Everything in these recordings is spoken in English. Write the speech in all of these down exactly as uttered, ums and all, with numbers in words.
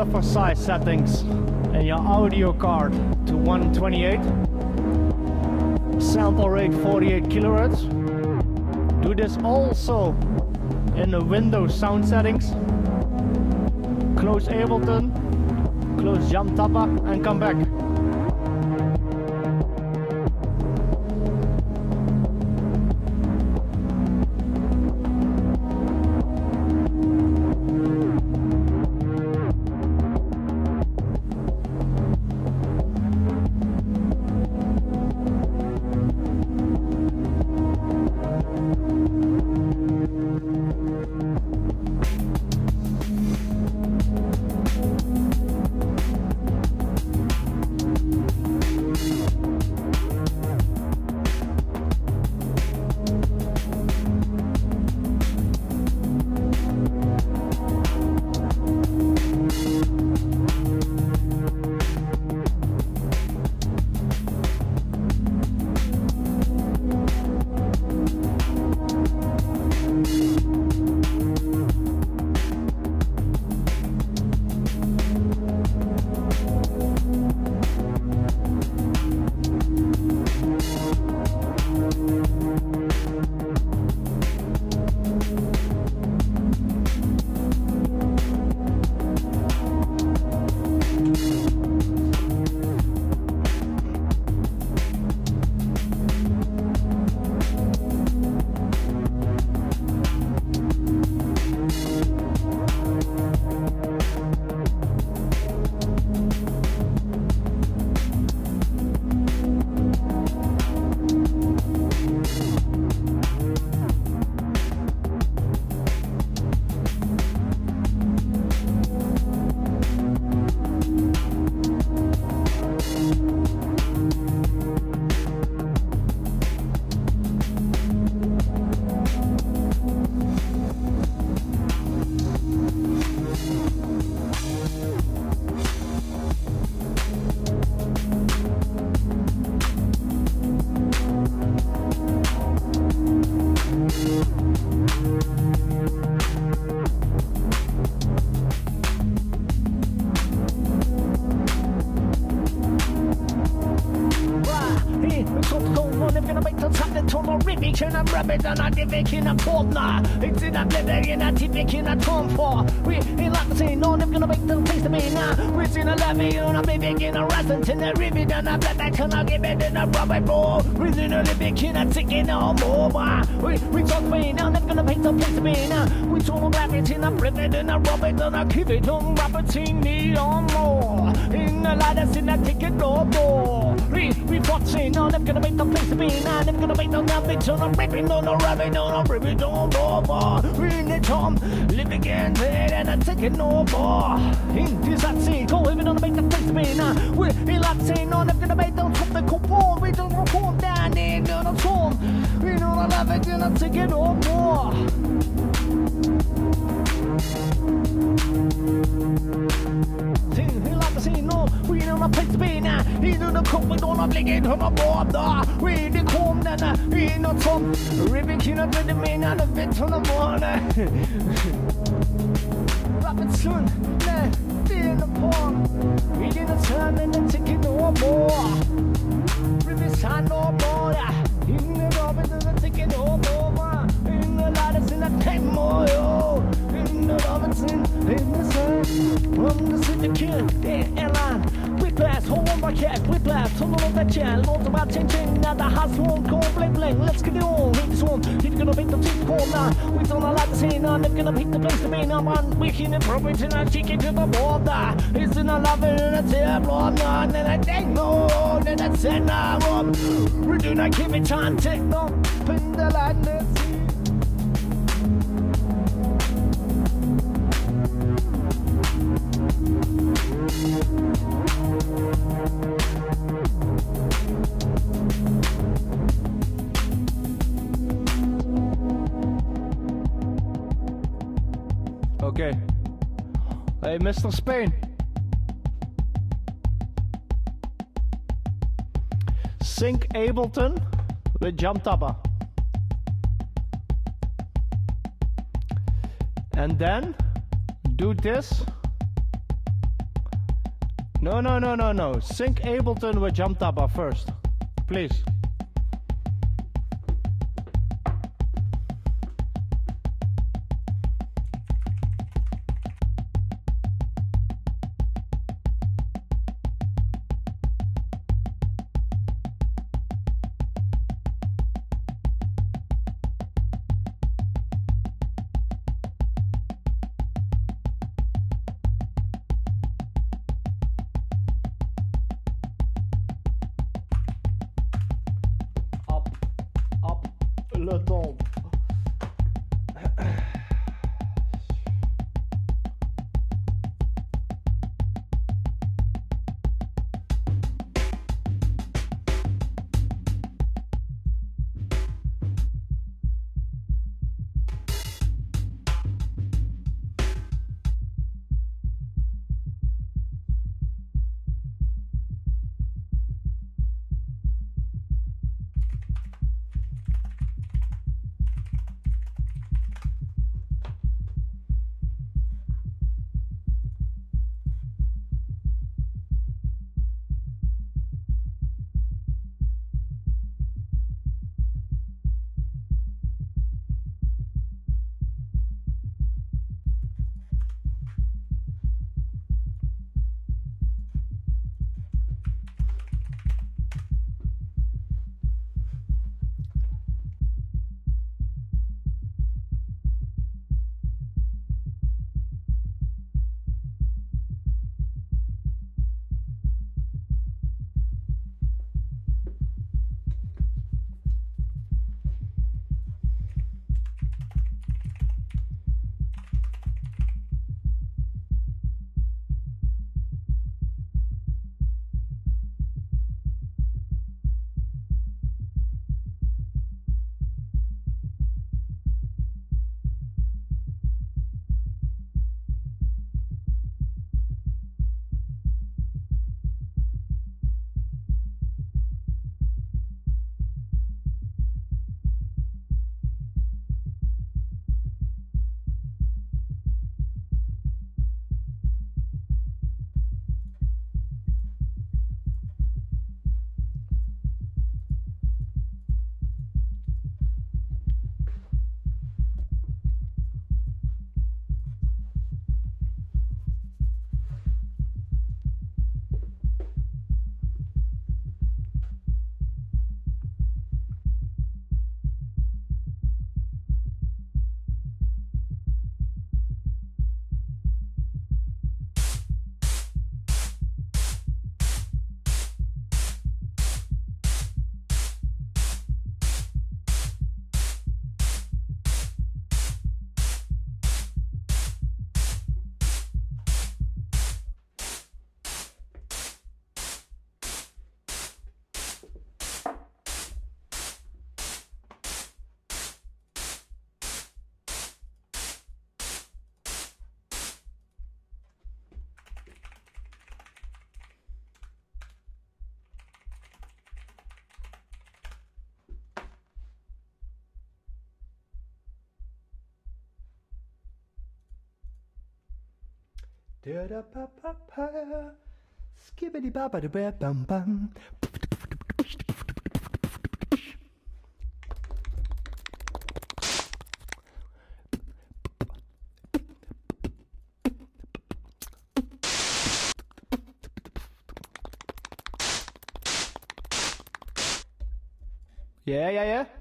buffer size settings in your audio card to one twenty-eight. Sample rate forty-eight kilohertz. Do this also in the Windows sound settings. Close Ableton, close Jam Tappa and come back. And I did it in a partner. It's in a leather in a typic in a tom for. We ain't like to say no, never gonna make the place to be now. We're in a levy on a baby in a resident in a rivet and a black back and I give it in a rubber ball. We're in a living in a ticket no more. We we talk me now, never gonna make the place to be now. We talk about it in a rivet and a rubber and I keep it on rubber team need on more. In the light that's in a ticket no more. We we watching now, never gonna make the place to be now. Never gonna make no damage on a rivet no no rabbit no no ribbit no more. We in the tom, live again dead and I take it no more. In this I see, go even on the make the place to be now. We in like saying no, never gonna make don't top the coupon. We don't perform down in the tom. We know I love it and I take it no more. We know the place to be now. We know the cook, we don't have to get on the board. We the comb, then we know Tom. Ribbon, you know, the main and the bit on the border. Robinson, nah, in the pond. We didn't turn and the ticket no more. Ribbon, sign no more. In the Robinson, the ticket no more. In the ladders, in the tank more. In the Robinson, in the sun. From the city kid, the airline. Whiplash, hold on my cat, whiplash, hold on that chair, loads about ching ching, now the house won't go bling bling, let's get it on, hit this one, he's gonna make the tick home now, we don't like to see now, they're gonna pick the place to be now, man, we can appropriate and I chicken to the border, it's in a love and a tear, blood, and then I take no, then I send a room, we do not keep it on, take no, pin the light, let's see. Okay. Hey, Mister Spain. Sync Ableton with Jam Tappa. And then do this No, no, no, no, no. Sync Ableton with Jam Tappa first. Please. Le tombe. Da da ba ba ba, skibbity ba ba da ba bum bum. Yeah, yeah, yeah.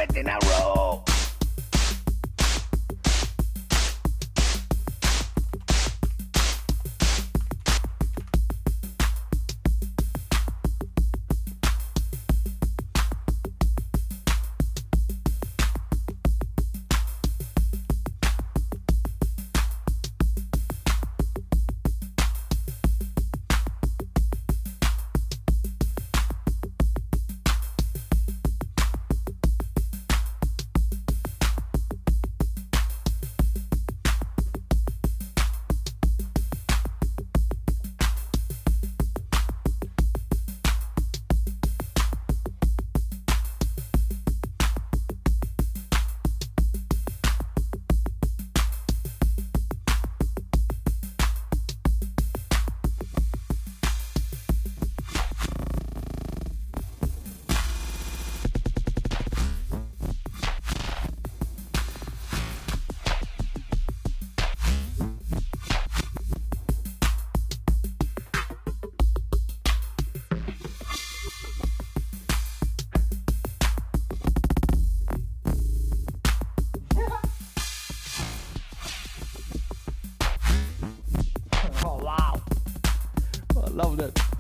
it in a row. Oh wow, I love that.